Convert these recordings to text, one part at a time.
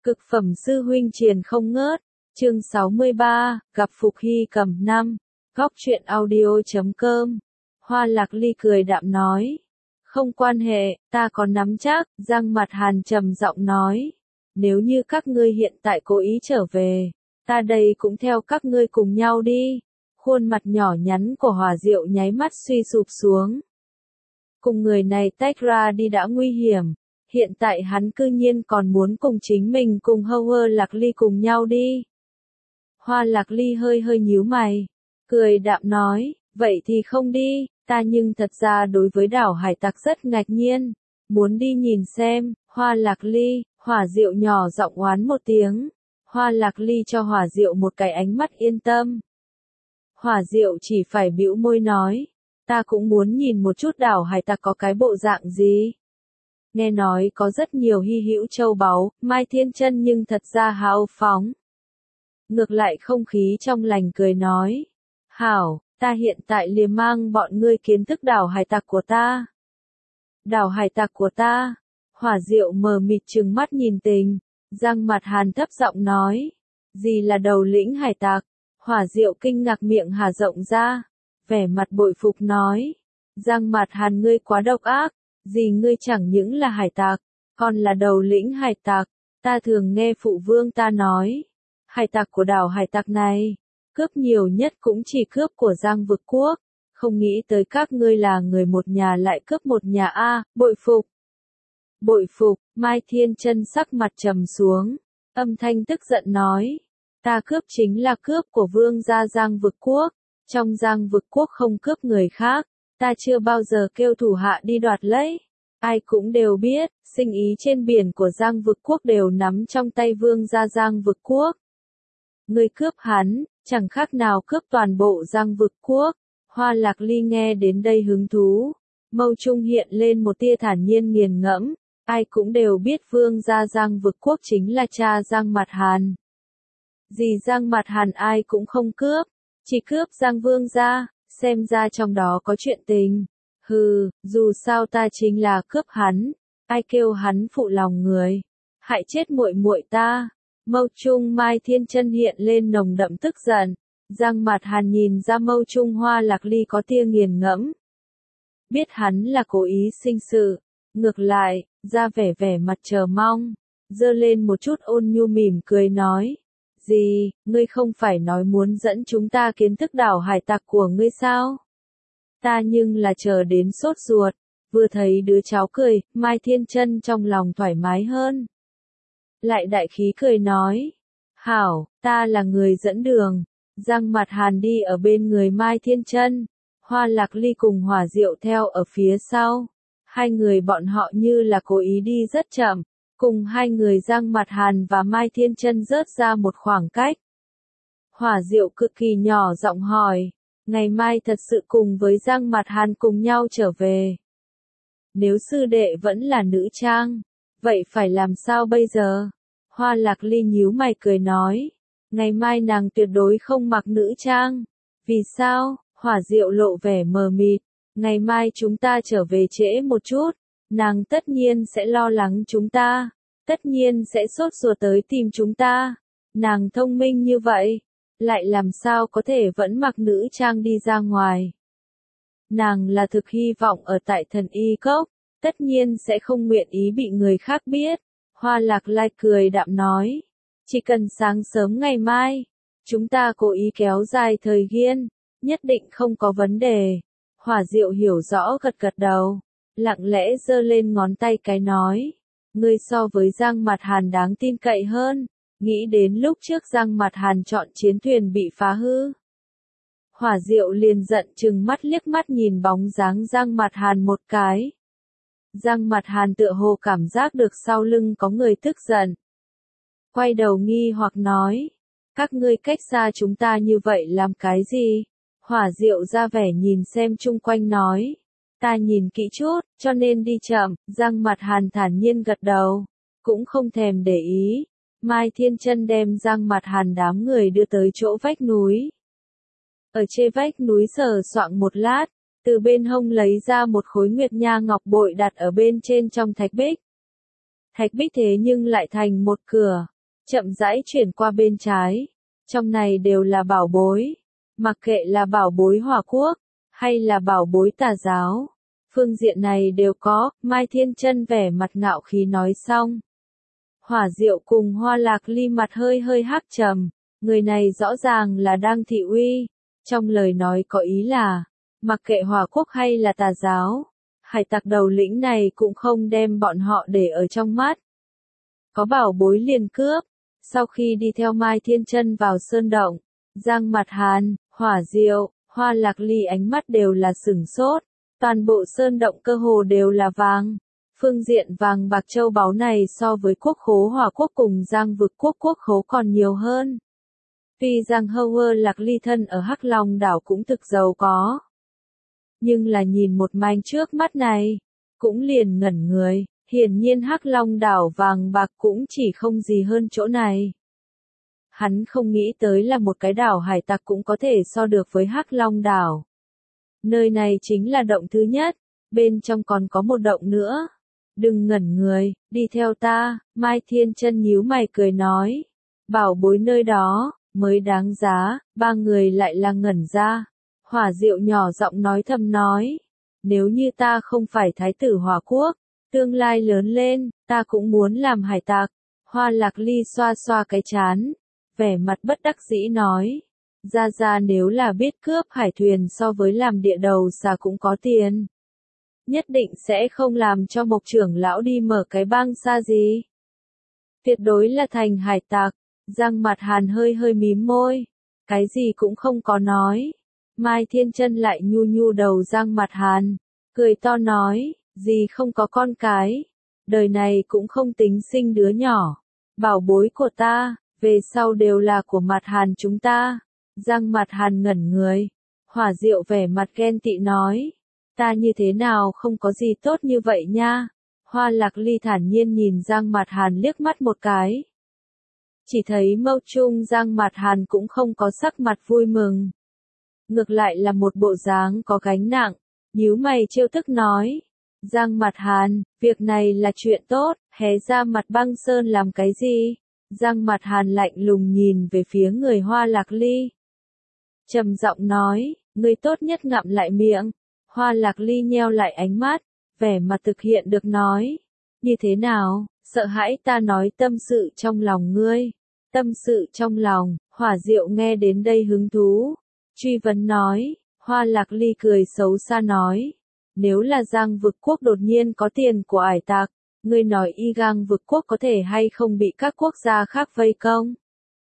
Cực phẩm sư huynh truyền không ngớt. Chương 63, gặp Phục Hy Cầm 5. Góc truyện audio.com. Hoa Lạc Ly cười đạm nói. Không quan hệ, ta có nắm chắc. Giang Mặt Hàn trầm giọng nói. Nếu như các ngươi hiện tại cố ý trở về, ta đây cũng theo các ngươi cùng nhau đi. Khuôn mặt nhỏ nhắn của Hỏa Diệu nháy mắt suy sụp xuống. Cùng người này tách ra đi đã nguy hiểm. Hiện tại hắn cư nhiên còn muốn cùng chính mình cùng Hoa Lạc Ly cùng nhau đi. Hoa Lạc Ly hơi nhíu mày, cười đạm nói, vậy thì không đi, ta nhưng thật ra đối với đảo hải tặc rất ngạc nhiên, muốn đi nhìn xem. Hoa Lạc Ly, Hỏa Diệu nhỏ giọng oán một tiếng. Hoa Lạc Ly cho Hỏa Diệu một cái ánh mắt yên tâm. Hỏa Diệu chỉ phải bĩu môi nói, ta cũng muốn nhìn một chút đảo hải tặc có cái bộ dạng gì. Nghe nói có rất nhiều hy hữu châu báu, Mai Thiên Chân nhưng thật ra hào phóng. Ngược lại không khí trong lành cười nói, hảo, ta hiện tại liền mang bọn ngươi kiến thức đảo hải tặc của ta. Đảo hải tặc của ta. Hỏa Diệu mờ mịt trừng mắt nhìn Tình. Giang Mặt Hàn thấp giọng nói, gì là đầu lĩnh hải tặc? Hỏa Diệu kinh ngạc miệng hà rộng ra, vẻ mặt bội phục nói, Giang Mặt Hàn ngươi quá độc ác, gì ngươi chẳng những là hải tặc, còn là đầu lĩnh hải tặc. Ta thường nghe phụ vương ta nói, hải tặc của đảo hải tặc này, cướp nhiều nhất cũng chỉ cướp của Giang Vực Quốc, không nghĩ tới các ngươi là người một nhà lại cướp một nhà a, bội phục. Bội phục. Mai Thiên Chân sắc mặt trầm xuống, âm thanh tức giận nói, ta cướp chính là cướp của vương gia Giang Vực Quốc, trong Giang Vực Quốc không cướp người khác, ta chưa bao giờ kêu thủ hạ đi đoạt lấy. Ai cũng đều biết, sinh ý trên biển của Giang Vực Quốc đều nắm trong tay vương gia Giang Vực Quốc. Người cướp hắn, chẳng khác nào cướp toàn bộ Giang Vực Quốc. Hoa Lạc Ly nghe đến đây hứng thú, mâu trung hiện lên một tia thản nhiên nghiền ngẫm. Ai cũng đều biết vương gia Giang Vực Quốc chính là cha Giang Mặt Hàn. Dì Giang Mặt Hàn ai cũng không cướp, chỉ cướp Giang vương gia, xem ra trong đó có chuyện tình. Hừ, dù sao ta chính là cướp hắn, ai kêu hắn phụ lòng người, hại chết muội muội ta. Mâu trung Mai Thiên Chân hiện lên nồng đậm tức giận. Giang Mặt Hàn nhìn ra mâu trung Hoa Lạc Ly có tia nghiền ngẫm, biết hắn là cố ý sinh sự, ngược lại ra vẻ mặt chờ mong, giơ lên một chút ôn nhu mỉm cười nói, gì, ngươi không phải nói muốn dẫn chúng ta kiến thức đảo hải tặc của ngươi sao? Ta nhưng là chờ đến sốt ruột. Vừa thấy đứa cháu cười, Mai Thiên Chân trong lòng thoải mái hơn. Lại đại khí cười nói, hảo, ta là người dẫn đường. Giang Mặt Hàn đi ở bên người Mai Thiên Chân, Hoa Lạc Ly cùng Hỏa Diệu theo ở phía sau. Hai người bọn họ như là cố ý đi rất chậm, cùng hai người Giang Mặt Hàn và Mai Thiên Chân rớt ra một khoảng cách. Hỏa Diệu cực kỳ nhỏ giọng hỏi, ngày mai thật sự cùng với Giang Mặt Hàn cùng nhau trở về. Nếu sư đệ vẫn là nữ trang, vậy phải làm sao bây giờ? Hoa Lạc Ly nhíu mày cười nói, ngày mai nàng tuyệt đối không mặc nữ trang. Vì sao? Hỏa Diệu lộ vẻ mờ mịt. Ngày mai chúng ta trở về trễ một chút, nàng tất nhiên sẽ lo lắng chúng ta, tất nhiên sẽ sốt ruột tới tìm chúng ta. Nàng thông minh như vậy, lại làm sao có thể vẫn mặc nữ trang đi ra ngoài. Nàng là thực hy vọng ở tại Thần Y Cốc, tất nhiên sẽ không nguyện ý bị người khác biết. Hoa Lạc Lai cười đạm nói, chỉ cần sáng sớm ngày mai, chúng ta cố ý kéo dài thời gian, nhất định không có vấn đề. Hỏa Diệu hiểu rõ gật đầu, lặng lẽ giơ lên ngón tay cái nói, ngươi so với Giang Mặt Hàn đáng tin cậy hơn. Nghĩ đến lúc trước Giang Mặt Hàn chọn chiến thuyền bị phá hư. Hỏa Diệu liền giận chừng mắt liếc mắt nhìn bóng dáng Giang Mặt Hàn một cái. Giang Mặt Hàn tựa hồ cảm giác được sau lưng có người tức giận. Quay đầu nghi hoặc nói, các ngươi cách xa chúng ta như vậy làm cái gì? Hỏa Diệu ra vẻ nhìn xem chung quanh nói, ta nhìn kỹ chút, cho nên đi chậm. Giang Mặt Hàn thản nhiên gật đầu, cũng không thèm để ý. Mai Thiên Chân đem Giang Mặt Hàn đám người đưa tới chỗ vách núi. Ở trên vách núi sờ soạng một lát, từ bên hông lấy ra một khối nguyệt nha ngọc bội đặt ở bên trên trong thạch bích. Thạch bích thế nhưng lại thành một cửa, chậm rãi chuyển qua bên trái. Trong này đều là bảo bối. Mặc kệ là bảo bối Hỏa Quốc, hay là bảo bối Tà giáo. Phương diện này đều có, Mai Thiên Chân vẻ mặt ngạo khí nói xong. Hỏa Diệu cùng Hoa Lạc Ly mặt hơi hơi hắc trầm, người này rõ ràng là đang thị uy. Trong lời nói có ý là, mặc kệ Hỏa Quốc hay là Tà giáo, hải tặc đầu lĩnh này cũng không đem bọn họ để ở trong mắt. Có bảo bối liền cướp. Sau khi đi theo Mai Thiên Chân vào sơn động, Giang Mặt Hàn, Hỏa Diệu, Hoa Lạc Ly ánh mắt đều là sửng sốt. Toàn bộ sơn động cơ hồ đều là vàng. Phương diện vàng bạc châu báu này so với quốc khố Hỏa Quốc cùng Giang vực quốc khố còn nhiều hơn. Tuy Giang Howard Lạc Ly thân ở Hắc Long đảo cũng thực giàu có. Nhưng là nhìn một manh trước mắt này, cũng liền ngẩn người, hiển nhiên Hắc Long đảo vàng bạc cũng chỉ không gì hơn chỗ này. Hắn không nghĩ tới là một cái đảo hải tặc cũng có thể so được với Hắc Long đảo. Nơi này chính là động thứ nhất, bên trong còn có một động nữa. Đừng ngẩn người, đi theo ta, Mai Thiên Chân nhíu mày cười nói. Bảo bối nơi đó, mới đáng giá, ba người lại là ngẩn ra. Hỏa Diệu nhỏ giọng nói thầm nói. Nếu như ta không phải thái tử Hỏa Quốc, tương lai lớn lên, ta cũng muốn làm hải tặc. Hoa Lạc Ly xoa xoa cái trán, vẻ mặt bất đắc dĩ nói. Ra nếu là biết cướp hải thuyền so với làm địa đầu xà cũng có tiền. Nhất định sẽ không làm cho Mộc trưởng lão đi mở cái bang xa gì. Tuyệt đối là thành hải tặc. Giang Mặt Hàn hơi hơi mím môi. Cái gì cũng không có nói. Mai Thiên Chân lại nhu nhu đầu Giang Mặt Hàn. Cười to nói, gì không có con cái. Đời này cũng không tính sinh đứa nhỏ. Bảo bối của ta, về sau đều là của Mặt Hàn chúng ta. Giang Mặt Hàn ngẩn người. Hỏa Diệu vẻ mặt ghen tị nói. Ta như thế nào không có gì tốt như vậy nha. Hoa Lạc Ly thản nhiên nhìn Giang Mặt Hàn liếc mắt một cái. Chỉ thấy mâu trung Giang Mặt Hàn cũng không có sắc mặt vui mừng. Ngược lại là một bộ dáng có gánh nặng, nhíu mày trêu tức nói. Giang Mặt Hàn, việc này là chuyện tốt, hé ra mặt băng sơn làm cái gì? Giang Mặt Hàn lạnh lùng nhìn về phía người Hoa Lạc Ly. Trầm giọng nói, người tốt nhất ngậm lại miệng. Hoa Lạc Ly nheo lại ánh mắt, vẻ mặt thực hiện được nói. Như thế nào, sợ hãi ta nói tâm sự trong lòng ngươi. Tâm sự trong lòng, Hỏa Diệu nghe đến đây hứng thú. Truy vấn nói, Hoa Lạc Ly cười xấu xa nói. Nếu là Giang vực quốc đột nhiên có tiền của ải tặc, ngươi nói y Gang vực quốc có thể hay không bị các quốc gia khác vây công?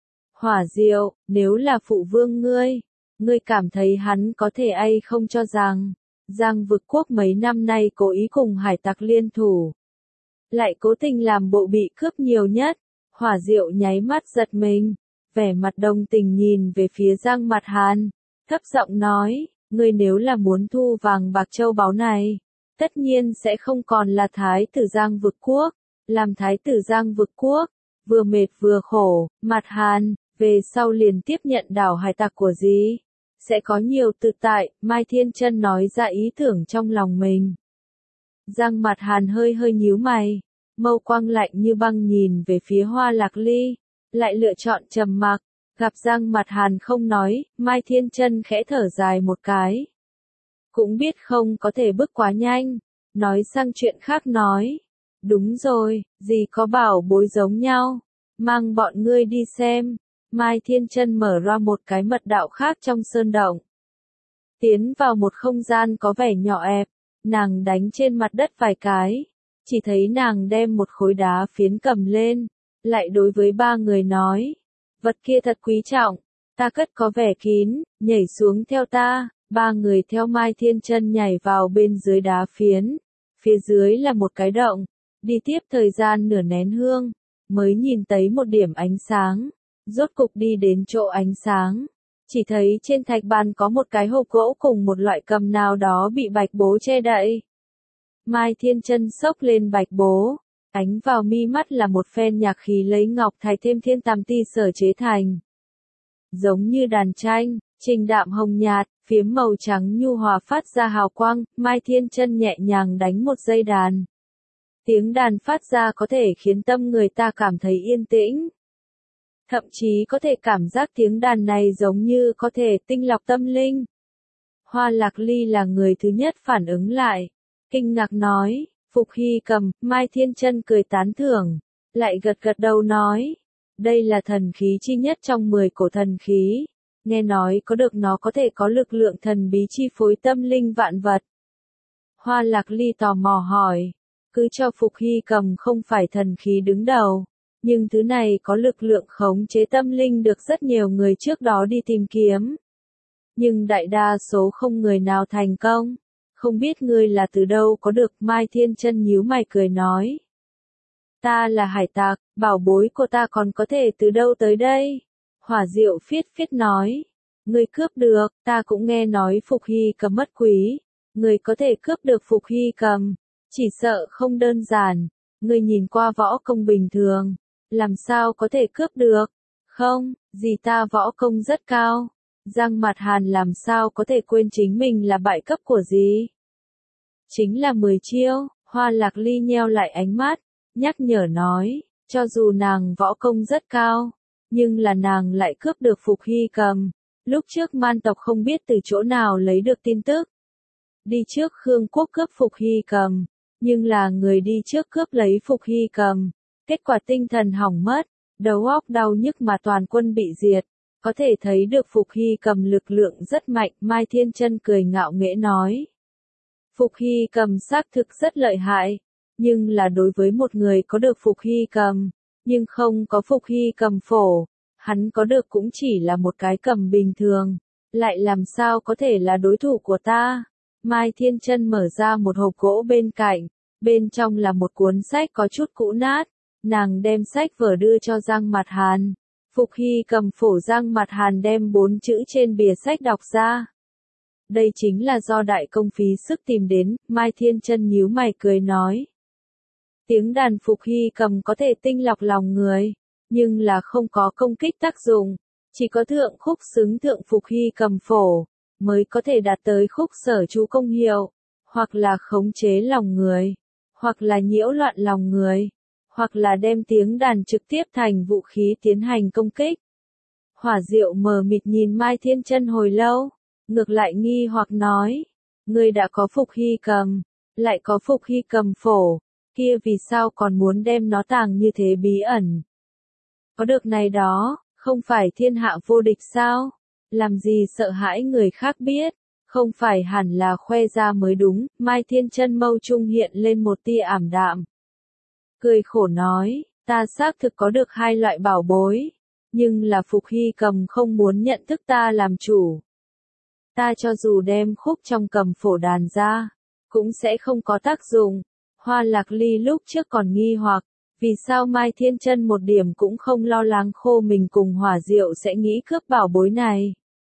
Hỏa Diệu, nếu là phụ vương ngươi cảm thấy hắn có thể hay không cho rằng, Giang vực quốc mấy năm nay cố ý cùng hải tặc liên thủ. Lại cố tình làm bộ bị cướp nhiều nhất. Hỏa Diệu nháy mắt giật mình, vẻ mặt đồng tình nhìn về phía Giang Mặt Hàn, thấp giọng nói, ngươi nếu là muốn thu vàng bạc châu báu này, tất nhiên sẽ không còn là thái tử Giang vực quốc, làm thái tử Giang vực quốc, vừa mệt vừa khổ, Mặt Hàn, về sau liền tiếp nhận đảo hải tặc của gì, sẽ có nhiều tự tại, Mai Thiên Chân nói ra ý tưởng trong lòng mình. Giang Mặt Hàn hơi hơi nhíu mày, mâu quang lạnh như băng nhìn về phía Hoa Lạc Ly, lại lựa chọn trầm mặc, gặp Giang Mặt Hàn không nói, Mai Thiên Chân khẽ thở dài một cái. Cũng biết không có thể bước quá nhanh, nói sang chuyện khác nói. Đúng rồi, gì có bảo bối giống nhau, mang bọn ngươi đi xem. Mai Thiên Chân mở ra một cái mật đạo khác trong sơn động. Tiến vào một không gian có vẻ nhỏ ẹp, nàng đánh trên mặt đất vài cái. Chỉ thấy nàng đem một khối đá phiến cầm lên, lại đối với ba người nói. Vật kia thật quý trọng, ta cất có vẻ kín, nhảy xuống theo ta. Ba người theo Mai Thiên Chân nhảy vào bên dưới đá phiến. Phía dưới là một cái động, đi tiếp thời gian nửa nén hương, mới nhìn thấy một điểm ánh sáng. Rốt cục đi đến chỗ ánh sáng, chỉ thấy trên thạch bàn có một cái hộp gỗ cùng một loại cầm nào đó bị bạch bố che đậy. Mai Thiên Chân xốc lên bạch bố, ánh vào mi mắt là một phen nhạc khí lấy ngọc thạch thêm thiên tam ti sở chế thành. Giống như đàn tranh, trình đạm hồng nhạt, phiếm màu trắng nhu hòa phát ra hào quang, Mai Thiên Chân nhẹ nhàng đánh một dây đàn. Tiếng đàn phát ra có thể khiến tâm người ta cảm thấy yên tĩnh. thậm chí có thể cảm giác tiếng đàn này giống như có thể tinh lọc tâm linh. Hoa Lạc Ly là người thứ nhất phản ứng lại, kinh ngạc nói, Phục Hy Cầm. Mai Thiên Chân cười tán thưởng, lại gật gật đầu nói, đây là thần khí chi nhất trong 10 cổ thần khí, nghe nói có được nó có thể có lực lượng thần bí chi phối tâm linh vạn vật. Hoa Lạc Ly tò mò hỏi, cứ cho Phục Hy Cầm không phải thần khí đứng đầu, nhưng thứ này có lực lượng khống chế tâm linh được rất nhiều người trước đó đi tìm kiếm. Nhưng đại đa số không người nào thành công. Không biết ngươi là từ đâu có được. Mai Thiên Chân nhíu mày cười nói. Ta là hải tặc, bảo bối của ta còn có thể từ đâu tới đây? Hỏa Diệu phiết phiết nói. Ngươi cướp được, ta cũng nghe nói Phục Hy Cầm mất quý. Ngươi có thể cướp được Phục Hy Cầm, chỉ sợ không đơn giản. Ngươi nhìn qua võ công bình thường, làm sao có thể cướp được? Không, gì ta võ công rất cao. Giang Mặt Hàn làm sao có thể quên chính mình là bại cấp của gì? Chính là 10 chiêu. Hoa Lạc Ly nheo lại ánh mắt, nhắc nhở nói, cho dù nàng võ công rất cao, nhưng là nàng lại cướp được Phục Hy Cầm. Lúc trước man tộc không biết từ chỗ nào lấy được tin tức. Đi trước Khương quốc cướp Phục Hy Cầm, nhưng là người đi trước cướp lấy Phục Hy Cầm. Kết quả tinh thần hỏng mất, đầu óc đau nhức mà toàn quân bị diệt. Có thể thấy được Phục Hy Cầm lực lượng rất mạnh. Mai Thiên Chân cười ngạo nghễ nói. Phục Hy Cầm xác thực rất lợi hại, nhưng là đối với một người có được Phục Hy Cầm, nhưng không có Phục Hy Cầm phổ, hắn có được cũng chỉ là một cái cầm bình thường, lại làm sao có thể là đối thủ của ta. Mai Thiên Chân mở ra một hộp gỗ bên cạnh, bên trong là một cuốn sách có chút cũ nát, nàng đem sách vở đưa cho Giang Mặt Hàn. Phục Hy Cầm phổ. Giang Mặt Hàn đem 4 chữ trên bìa sách đọc ra. Đây chính là do đại công phí sức tìm đến. Mai Thiên Chân nhíu mày cười nói. Tiếng đàn Phục Hy Cầm có thể tinh lọc lòng người, nhưng là không có công kích tác dụng. Chỉ có thượng khúc xứng thượng Phục Hy Cầm phổ, mới có thể đạt tới khúc sở chú công hiệu, hoặc là khống chế lòng người, hoặc là nhiễu loạn lòng người, hoặc là đem tiếng đàn trực tiếp thành vũ khí tiến hành công kích. Hỏa Diệu mờ mịt nhìn Mai Thiên Chân hồi lâu, ngược lại nghi hoặc nói, ngươi đã có Phục Hy Cầm, lại có Phục Hy Cầm phổ, kia vì sao còn muốn đem nó tàng như thế bí ẩn? Có được này đó, không phải thiên hạ vô địch sao? Làm gì sợ hãi người khác biết, không phải hẳn là khoe ra mới đúng. Mai Thiên Chân mâu trung hiện lên một tia ảm đạm. Cười khổ nói, ta xác thực có được 2 loại bảo bối, nhưng là Phục Hy Cầm không muốn nhận thức ta làm chủ. Ta cho dù đem khúc trong cầm phổ đàn ra, cũng sẽ không có tác dụng. Hoa Lạc Ly lúc trước còn nghi hoặc, vì sao Mai Thiên Chân một điểm cũng không lo lắng khô mình cùng Hỏa Diệu sẽ nghĩ cướp bảo bối này.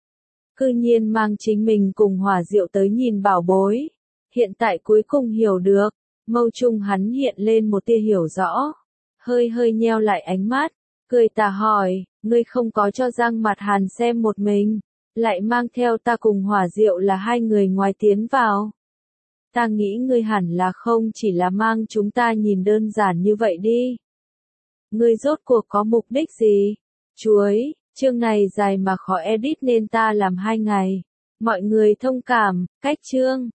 Cư nhiên mang chính mình cùng Hỏa Diệu tới nhìn bảo bối. Hiện tại cuối cùng hiểu được, mâu trung hắn hiện lên một tia hiểu rõ. Hơi nheo lại ánh mắt, cười tà hỏi, ngươi không có cho Giang Mặt Hàn xem một mình, lại mang theo ta cùng Hỏa Diệu là 2 người ngoài tiến vào. Ta nghĩ ngươi hẳn là không chỉ là mang chúng ta nhìn đơn giản như vậy đi. Ngươi rốt cuộc có mục đích gì? Chuối, chương này dài mà khó edit nên ta làm 2 ngày. Mọi người thông cảm, cách chương.